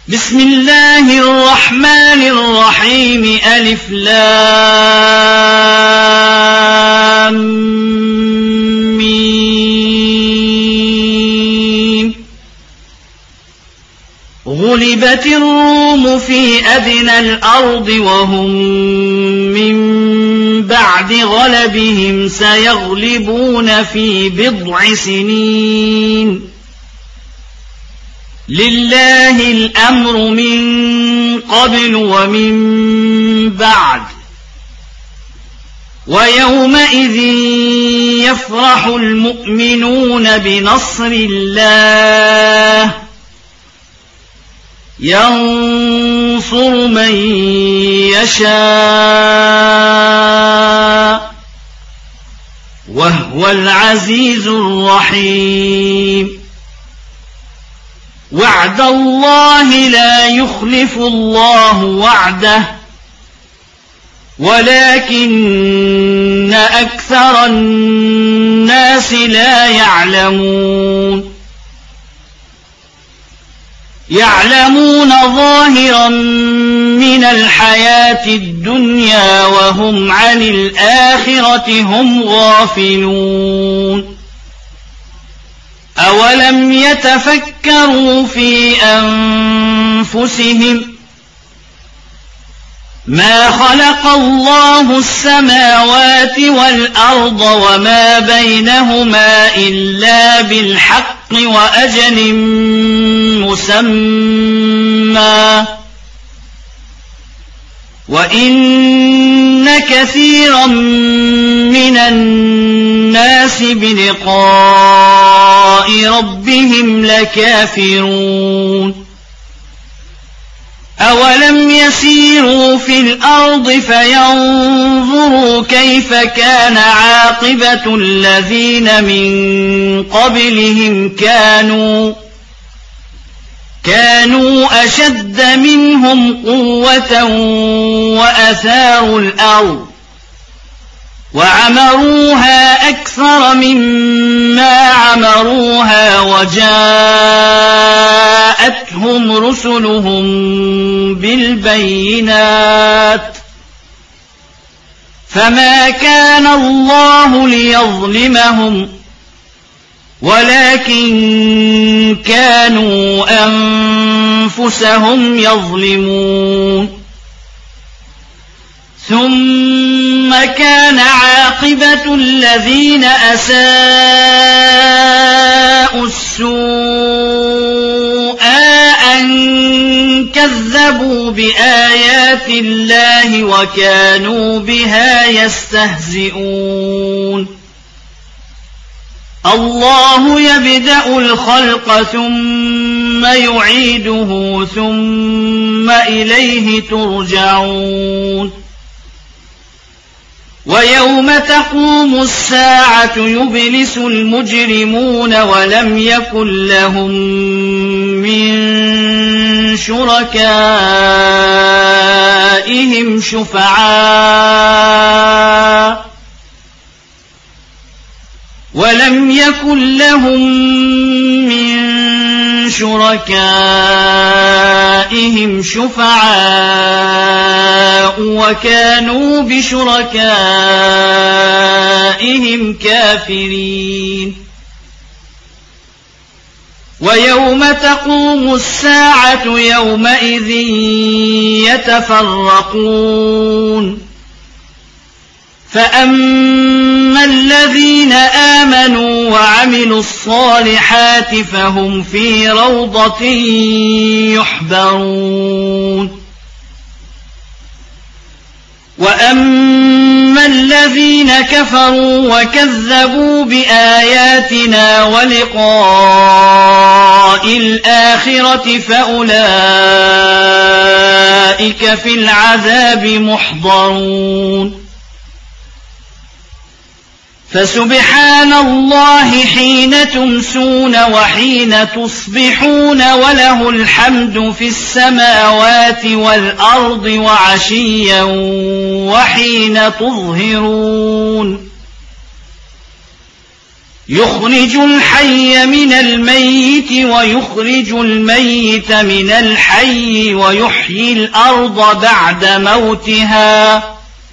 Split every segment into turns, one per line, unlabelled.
بسم الله الرحمن الرحيم ألف لام ميم. غلبت الروم في أدنى الأرض وهم من بعد غلبهم سيغلبون في بضع سنين. لله الأمر من قبل ومن بعد ويومئذ يفرح المؤمنون بنصر الله ينصر من يشاء وهو العزيز الرحيم. وعد الله لا يخلف الله وعده ولكن أكثر الناس لا يعلمون. يعلمون ظاهرا من الحياة الدنيا وهم عن الآخرة هم غافلون. أولم يتفكروا في أنفسهم ما خلق الله السماوات والأرض وما بينهما إلا بالحق وأجل مسمى وإن كثيرا من الناس بلقاء ربهم لكافرون. أولم يسيروا في الأرض فينظروا كيف كان عاقبة الذين من قبلهم كانوا أشد منهم قوة وأثاروا الأرض وعمروها أكثر مما عمروها وجاءتهم رسلهم بالبينات فما كان الله ليظلمهم ولكن كانوا أنفسهم يظلمون. ثم كان عاقبة الذين أساءوا السوء أن كذبوا بآيات الله وكانوا بها يستهزئون. الله يبدأ الخلق ثم يعيده ثم إليه ترجعون. ويوم تقوم الساعة يبلس المجرمون ولم يكن لهم من شركائهم شفعاء وكانوا بشركائهم كافرين. ويوم تقوم الساعة يومئذ يتفرقون. فأما الذين آمنوا وعملوا الصالحات فهم في روضة يحبرون. وأما الذين كفروا وكذبوا بآياتنا ولقاء الآخرة فأولئك في العذاب محضرون. فسبحان الله حين تمسون وحين تصبحون وله الحمد في السماوات والأرض وعشيا وحين تظهرون. يخرج الحي من الميت ويخرج الميت من الحي ويحيي الأرض بعد موتها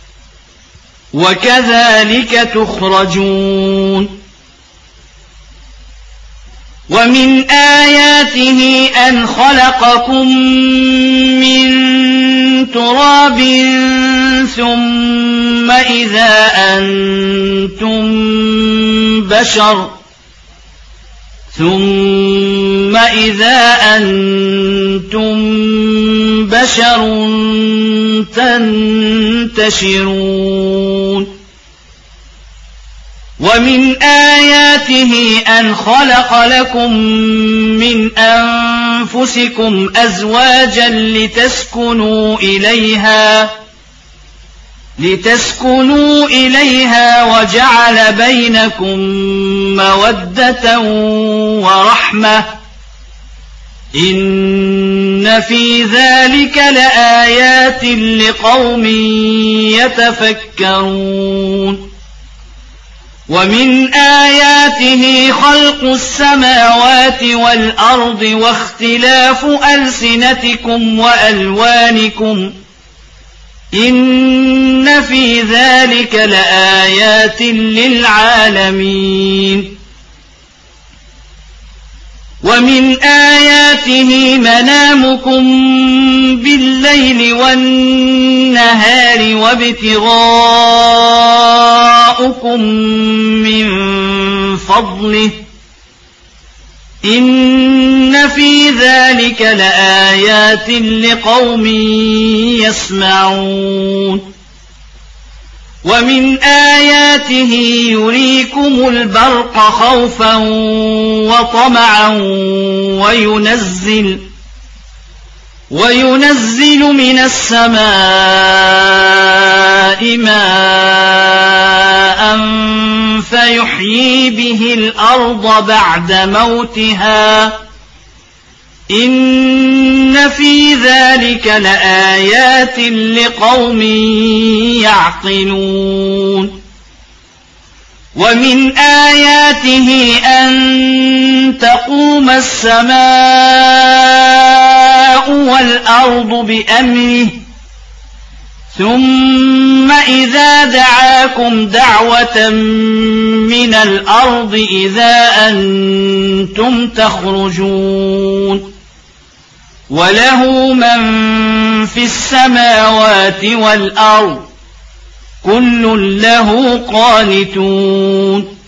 وكذلك تخرجون ومن آياته أن خلقكم من تراب ثم إذا أنتم بشر تنتشرون ومن آياته أن خلق لكم من أنفسكم أزواجا لتسكنوا إليها وجعل بينكم مودة ورحمة إن في ذلك لآيات لقوم يتفكرون ومن آياته خلق السماوات والأرض واختلاف ألسنتكم وألوانكم إن في ذلك لآيات للعالمين ومن آياته منامكم بالليل والنهار وابتغاؤكم من فضله إن في ذلك لآيات لقوم يسمعون ومن آياته يريكم البرق خوفا وطمعا وينزل من السماء ماء فيحيي به الأرض بعد موتها إن في ذلك لآيات لقوم يعقلون ومن آياته أن تقوم السماء والأرض بأمره ثم إذا دعاكم دعوة من الأرض إذا أنتم تخرجون وله من في السماوات والأرض كل له قانتون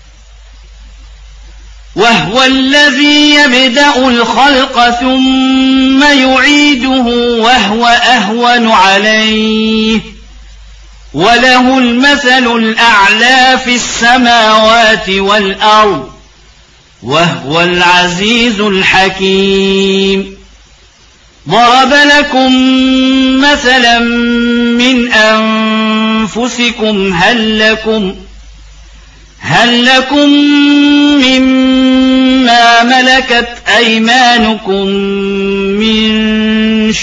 وهو الذي يبدأ الخلق ثم يعيده وهو أهون عليه وله المثل الأعلى في السماوات والأرض وهو العزيز الحكيم ضرب لكم مثلا من أنفسكم هل لكم مما ملكت أيمانكم من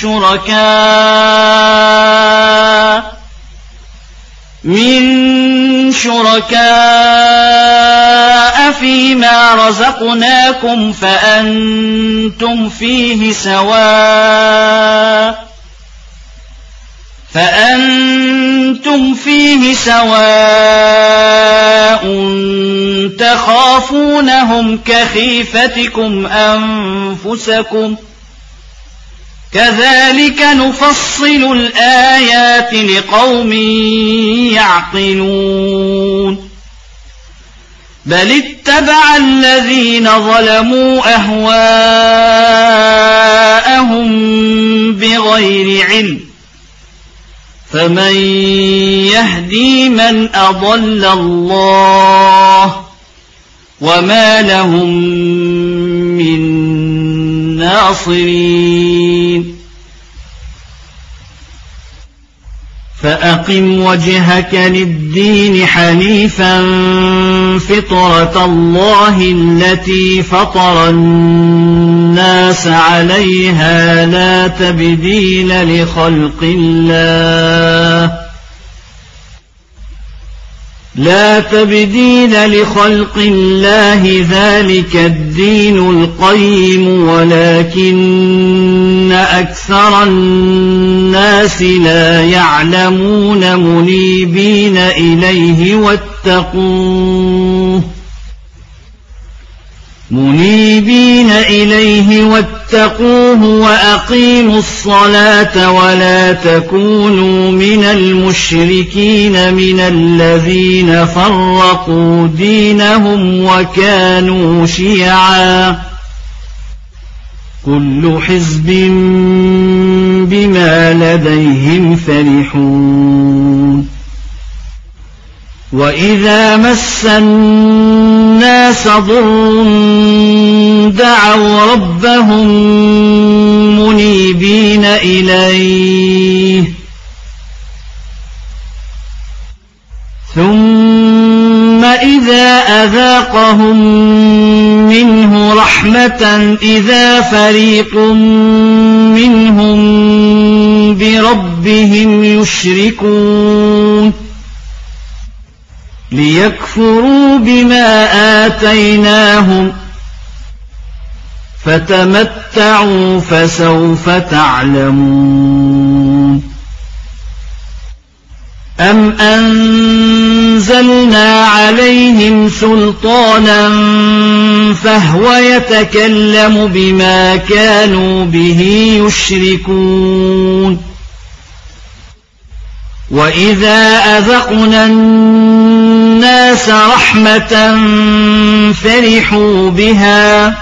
شركاء فيما رزقناكم فأنتم فيه سواء تخافونهم كخيفتكم أنفسكم كذلك نفصل الآيات لقوم يعقلون بل اتبع الذين ظلموا أهواءهم بغير علم فمن يهدي من أضل الله وما لهم من ناصرين فأقم وجهك للدين حنيفا فطرة الله التي فطر الناس عليها لا تبديل لخلق الله لا تبديل لخلق الله ذلك الدين القيم ولكن أكثر الناس لا يعلمون منيبين إليه واتقوه وأقيموا الصلاة ولا تكونوا من المشركين من الذين فرقوا دينهم وكانوا شيعا كل حزب بما لديهم فرحون وإذا مس الناس ضر دعوا ربهم منيبين إليه ثم إذا أذاقهم منه رحمة إذا فريق منهم بربهم يشركون ليكفروا بما آتيناهم فتمتعوا فسوف تعلمون أم أنزلنا عليهم سلطانا فهو يتكلم بما كانوا به يشركون وإذا أذقنا الناس رحمة فرحوا بها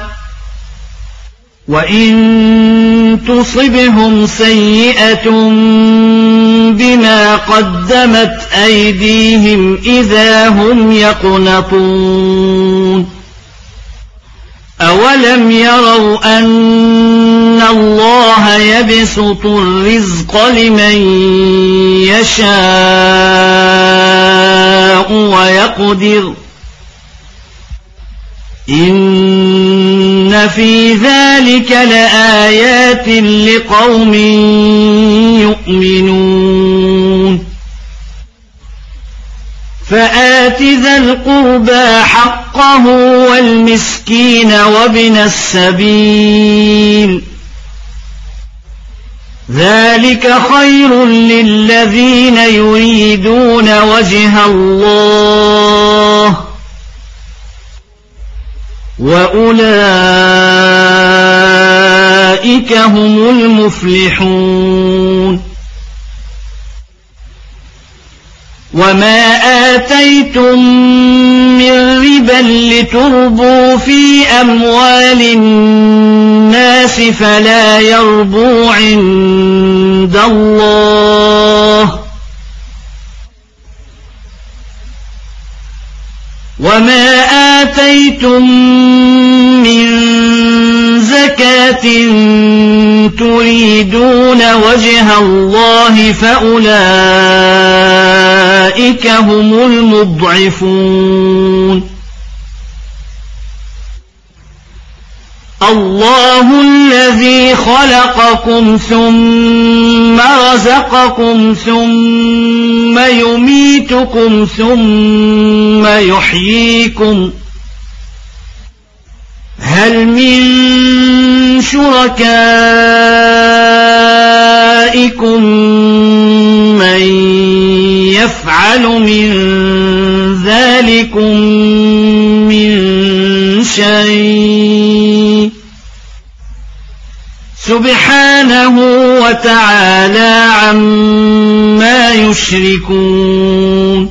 وإن تصبهم سيئة بما قدمت أيديهم إذا هم يقنطون أولم يروا أن الله يبسط الرزق لمن يشاء ويقدر إن في ذلك لآيات لقوم يؤمنون فآت ذا القربى حقه والمسكين وابن السبيل ذلك خير للذين يريدون وجه الله وأولئك هم المفلحون وما آتيتم من ربا لتربوا في أموال الناس فلا يربو عند الله وما آتيتم من زكاة تريدون وجه الله فأولئك هم المضعفون الله الذي خلقكم ثم رزقكم ثم يميتكم ثم يحييكم هل من شركائكم من يفعل من ذلكم من شيء سبحانه وتعالى عما يشركون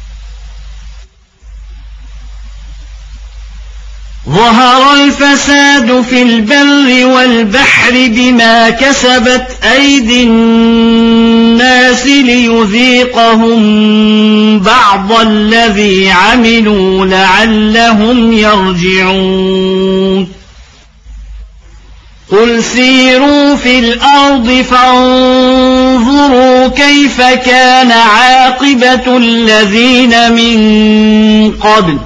ظهر الفساد في البر والبحر بما كسبت أيدي الناس ليذيقهم بعض الذي عملوا لعلهم يرجعون قل سيروا في الأرض فانظروا كيف كان عاقبة الذين من قبل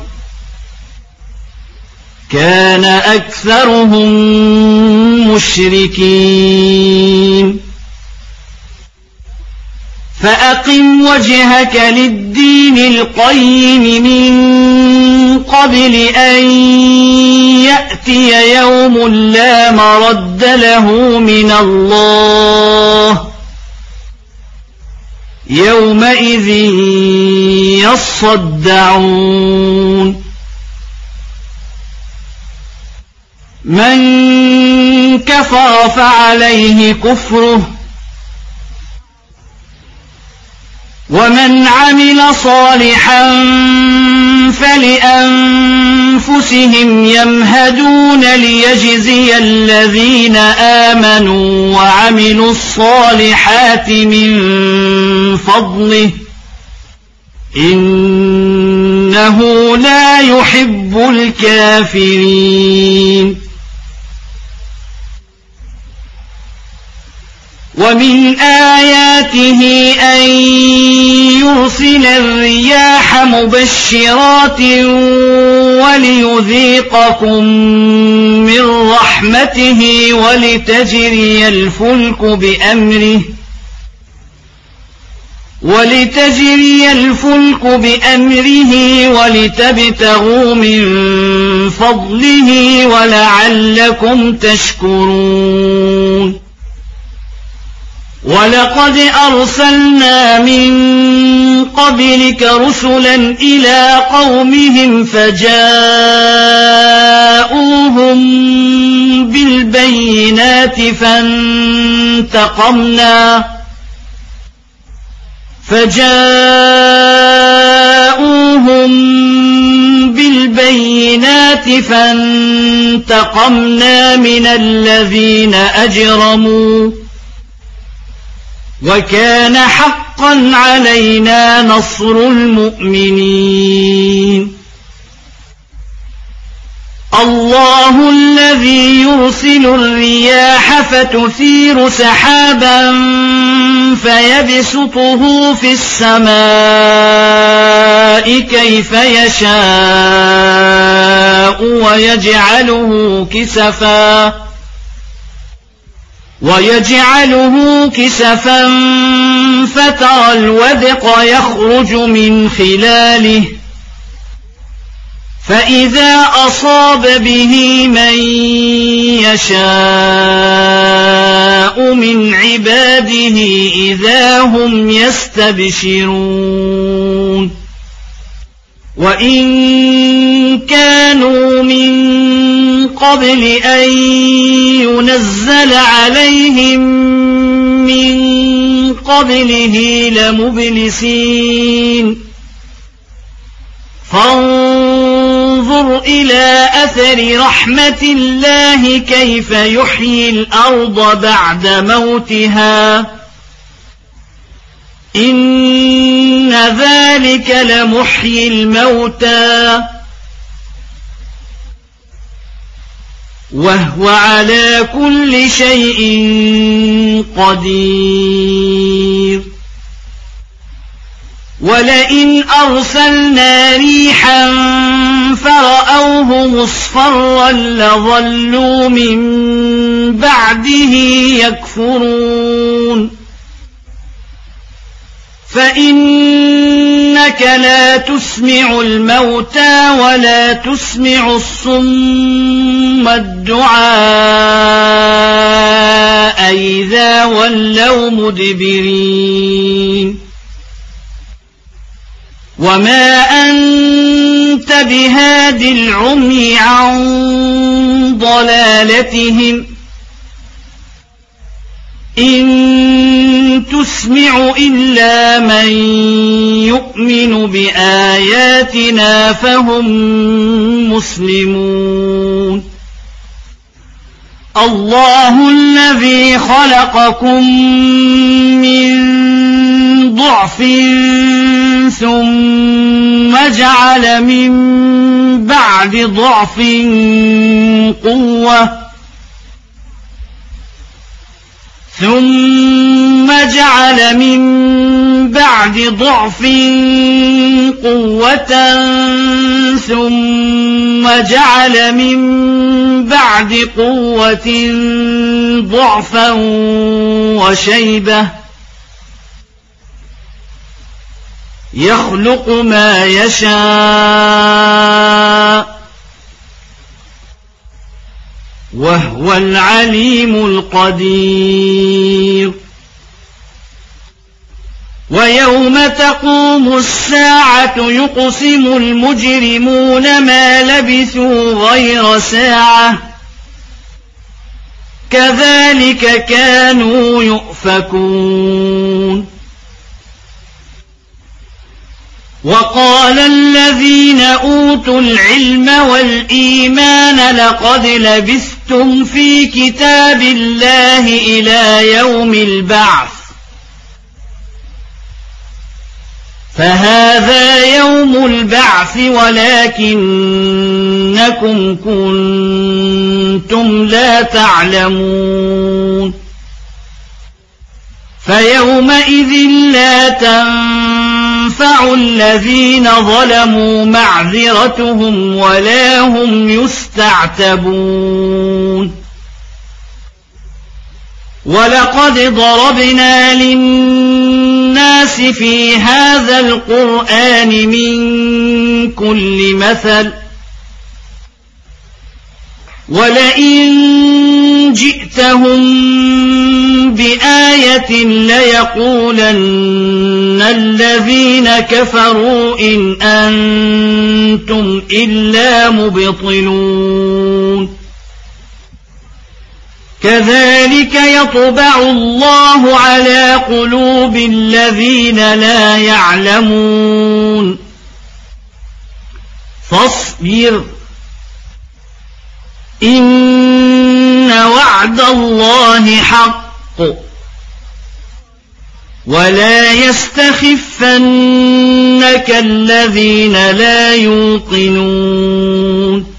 كان أكثرهم مشركين فأقم وجهك للدين القيم من قبل أن يأتي يوم لا مرد له من الله يومئذ يصدعون من كفر فعليه كفره ومن عمل صالحا فلأنفسهم يمهدون ليجزي الذين آمنوا وعملوا الصالحات من فضله إنه لا يحب الكافرين ومن آياته أن يرسل الرياح مبشرات وليذيقكم من رحمته ولتجري الفلك بأمره ولتبتغوا من فضله ولعلكم تشكرون ولقد أرسلنا من قبلك رسلا إلى قومهم فجاءوهم بالبينات فانتقمنا من الذين أجرموا وكان حقا علينا نصر المؤمنين الله الذي يرسل الرياح فتثير سحابا فيبسطه في السماء كيف يشاء ويجعله كسفا فترى الودق يخرج من خلاله فإذا أصاب به من يشاء من عباده إذا هم يستبشرون وإن كانوا من قبل أن ينزل عليهم من قبله لمبلسين فانظر إلى أثر رحمة الله كيف يحيي الأرض بعد موتها إن ذلك لمحيي الموتى وهو على كل شيء قدير ولئن أرسلنا ريحا فرأوه مصفرا لظلوا من بعده يكفرون فإنك لا تسمع الموتى ولا تسمع الصم الدعاء إذا ولوا مدبرين وما أنت بهاد العمي عن ضلالتهم إن تسمع إلا من يؤمن بآياتنا فهم مسلمون الله الذي خلقكم من ضعف ثم جعل من بعد ضعف قوة ثم جعل من بعد ضعف قوة ثم جعل من بعد قوة ضعفا وشيبة يخلق ما يشاء وهو العليم القدير ويوم تقوم الساعة يقسم المجرمون ما لبثوا غير ساعة كذلك كانوا يؤفكون وقال الذين أوتوا العلم والإيمان لقد لبثتم في كتاب الله إلى يوم البعث فهذا يوم البعث ولكنكم كنتم لا تعلمون فيومئذ لا تنفع الذين ظلموا معذرتهم ولا هم يستعتبون ولقد ضربنا للناس في هذا القرآن من كل مثل ولئن جئتهم بآية ليقولن الذين كفروا إن أنتم إلا مبطلون كذلك يطبع الله على قلوب الذين لا يعلمون فاصبر إن وعد الله حق ولا يستخفنك الذين لا يوقنون